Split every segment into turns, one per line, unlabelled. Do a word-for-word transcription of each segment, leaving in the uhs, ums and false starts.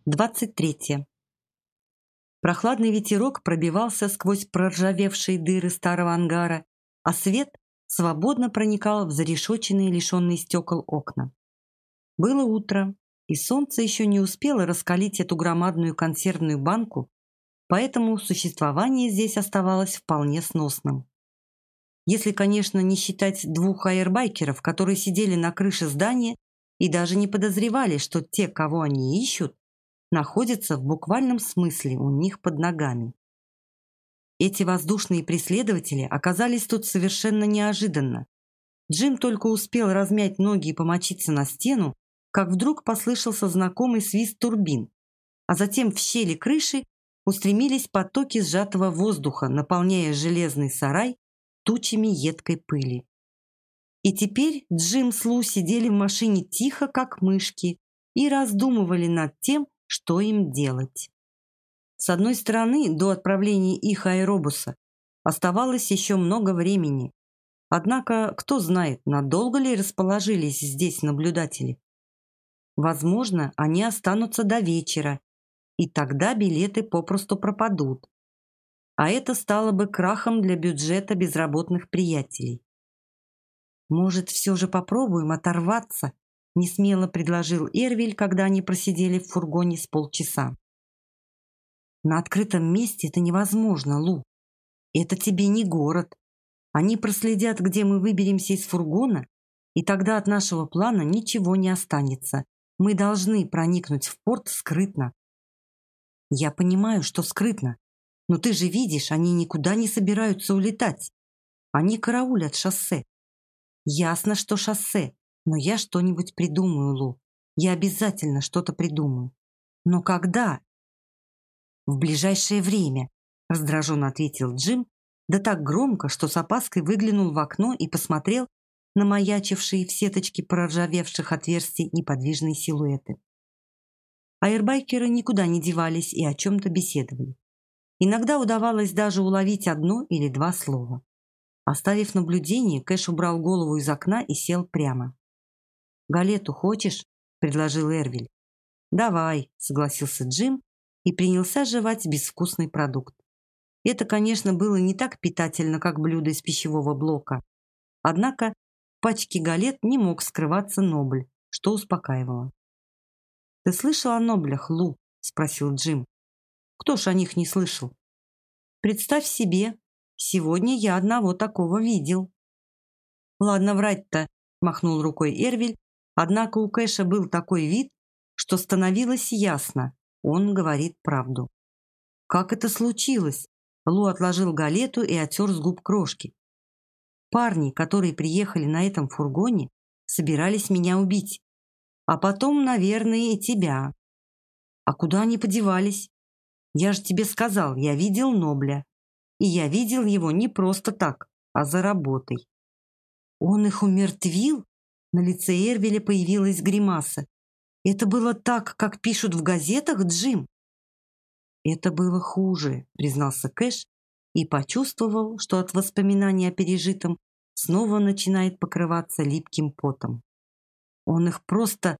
двадцать третье. Прохладный ветерок пробивался сквозь проржавевшие дыры старого ангара, а свет свободно проникал в зарешоченные, лишенные стекол окна. Было утро, и солнце еще не успело раскалить эту громадную консервную банку, поэтому существование здесь оставалось вполне сносным. Если, конечно, не считать двух аэрбайкеров, которые сидели на крыше здания и даже не подозревали, что те, кого они ищут, находятся в буквальном смысле у них под ногами. Эти воздушные преследователи оказались тут совершенно неожиданно. Джим только успел размять ноги и помочиться на стену, как вдруг послышался знакомый свист турбин, а затем в щели крыши устремились потоки сжатого воздуха, наполняя железный сарай тучами едкой пыли. И теперь Джим с Лу сидели в машине тихо, как мышки, и раздумывали над тем, что им делать. С одной стороны, до отправления их аэробуса оставалось еще много времени. Однако, кто знает, надолго ли расположились здесь наблюдатели. Возможно, они останутся до вечера, и тогда билеты попросту пропадут. А это стало бы крахом для бюджета безработных приятелей. «Может, все же попробуем оторваться?» — несмело предложил Эрвиль, когда они просидели в фургоне с полчаса. «На открытом месте это невозможно, Лу. Это тебе не город. Они проследят, где мы выберемся из фургона, и тогда от нашего плана ничего не останется. Мы должны проникнуть в порт скрытно». «Я понимаю, что скрытно. Но ты же видишь, они никуда не собираются улетать. Они караулят шоссе». «Ясно, что шоссе, но я что-нибудь придумаю, Лу. Я обязательно что-то придумаю. Но когда?» «В ближайшее время», — раздраженно ответил Джим, да так громко, что с опаской выглянул в окно и посмотрел на маячившие в сеточке проржавевших отверстий неподвижные силуэты. Аэрбайкеры никуда не девались и о чем-то беседовали. Иногда удавалось даже уловить одно или два слова. Оставив наблюдение, Кэш убрал голову из окна и сел прямо. «Галету хочешь?» — предложил Эрвиль. «Давай», — согласился Джим и принялся жевать безвкусный продукт. Это, конечно, было не так питательно, как блюдо из пищевого блока. Однако в пачке галет не мог скрываться Нобль, что успокаивало. «Ты слышал о Ноблях, Лу?» — спросил Джим. «Кто ж о них не слышал?» «Представь себе, сегодня я одного такого видел». «Ладно врать-то», — махнул рукой Эрвиль, однако у Кэша был такой вид, что становилось ясно, он говорит правду. «Как это случилось?» Лу отложил галету и оттер с губ крошки. «Парни, которые приехали на этом фургоне, собирались меня убить. А потом, наверное, и тебя. А куда они подевались? Я же тебе сказал, я видел Нобля. И я видел его не просто так, а за работой». «Он их умертвил?» На лице Эрвиля появилась гримаса. «Это было так, как пишут в газетах, Джим?» «Это было хуже», — признался Кэш и почувствовал, что от воспоминаний о пережитом снова начинает покрываться липким потом. Он их просто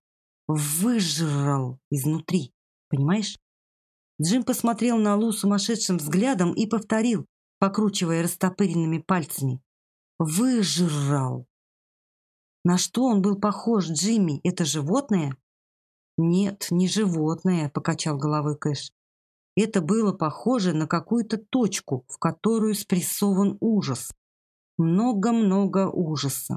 выжрал изнутри, понимаешь? Джим посмотрел на Лу сумасшедшим взглядом и повторил, покручивая растопыренными пальцами. «Выжрал!» «На что он был похож, Джимми? Это животное?» «Нет, не животное», — покачал головой Кэш. «Это было похоже на какую-то точку, в которую спрессован ужас. Много-много ужаса».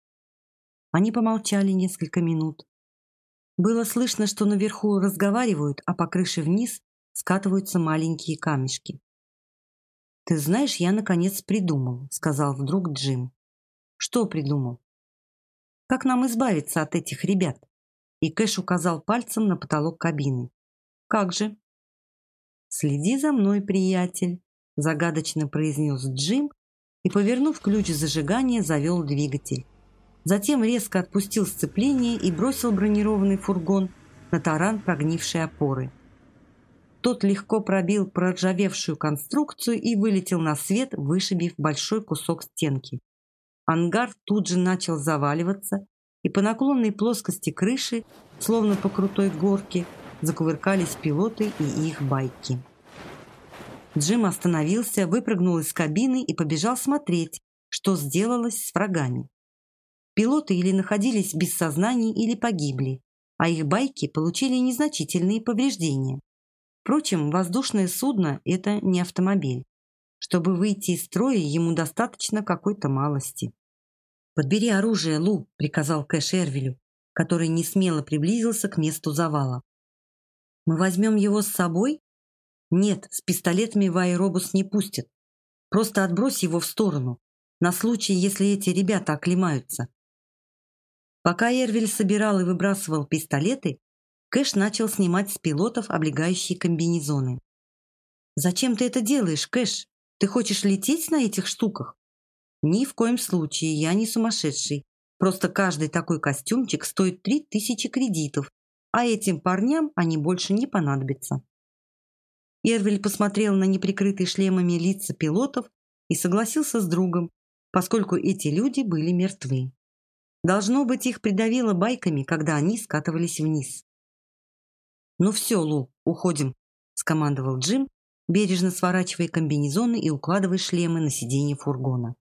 Они помолчали несколько минут. Было слышно, что наверху разговаривают, а по крыше вниз скатываются маленькие камешки. «Ты знаешь, я наконец придумал», — сказал вдруг Джим. «Что придумал?» «Как нам избавиться от этих ребят?» И Кэш указал пальцем на потолок кабины. «Как же?» «Следи за мной, приятель», — загадочно произнес Джим и, повернув ключ зажигания, завел двигатель. Затем резко отпустил сцепление и бросил бронированный фургон на таран прогнившей опоры. Тот легко пробил проржавевшую конструкцию и вылетел на свет, вышибив большой кусок стенки. Ангар тут же начал заваливаться, и по наклонной плоскости крыши, словно по крутой горке, закувыркались пилоты и их байки. Джим остановился, выпрыгнул из кабины и побежал смотреть, что сделалось с врагами. Пилоты или находились без сознания, или погибли, а их байки получили незначительные повреждения. Впрочем, воздушное судно – это не автомобиль. Чтобы выйти из строя, ему достаточно какой-то малости. «Подбери оружие, Лу», – приказал Кэш Эрвилю, который несмело приблизился к месту завала. «Мы возьмем его с собой?» «Нет, с пистолетами в аэробус не пустят. Просто отбрось его в сторону, на случай, если эти ребята оклемаются». Пока Эрвиль собирал и выбрасывал пистолеты, Кэш начал снимать с пилотов облегающие комбинезоны. «Зачем ты это делаешь, Кэш? Ты хочешь лететь на этих штуках?» «Ни в коем случае, я не сумасшедший. Просто каждый такой костюмчик стоит три тысячи кредитов, а этим парням они больше не понадобятся». Эрвиль посмотрел на неприкрытые шлемами лица пилотов и согласился с другом, поскольку эти люди были мертвы. Должно быть, их придавило байками, когда они скатывались вниз. «Ну все, Лу, уходим», – скомандовал Джим, бережно сворачивая комбинезоны и укладывая шлемы на сиденье фургона.